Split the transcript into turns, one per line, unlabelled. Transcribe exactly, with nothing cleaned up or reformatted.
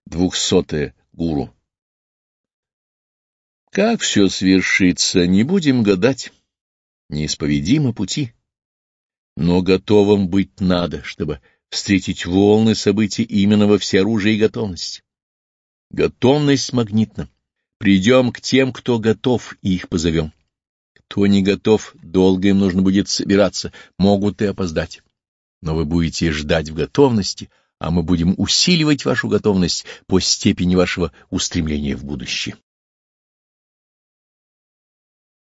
Двухсотое гуру. Как все свершится, не будем гадать, неисповедимы пути. Но готовым быть надо, чтобы встретить волны событий именно во всеоружии и готовности. Готовность магнитна. Придем к тем, кто готов, и их позовем. Кто не готов, долго им нужно будет собираться, могут и опоздать. Но вы будете ждать в готовности, а мы будем усиливать вашу готовность по степени вашего устремления в будущее.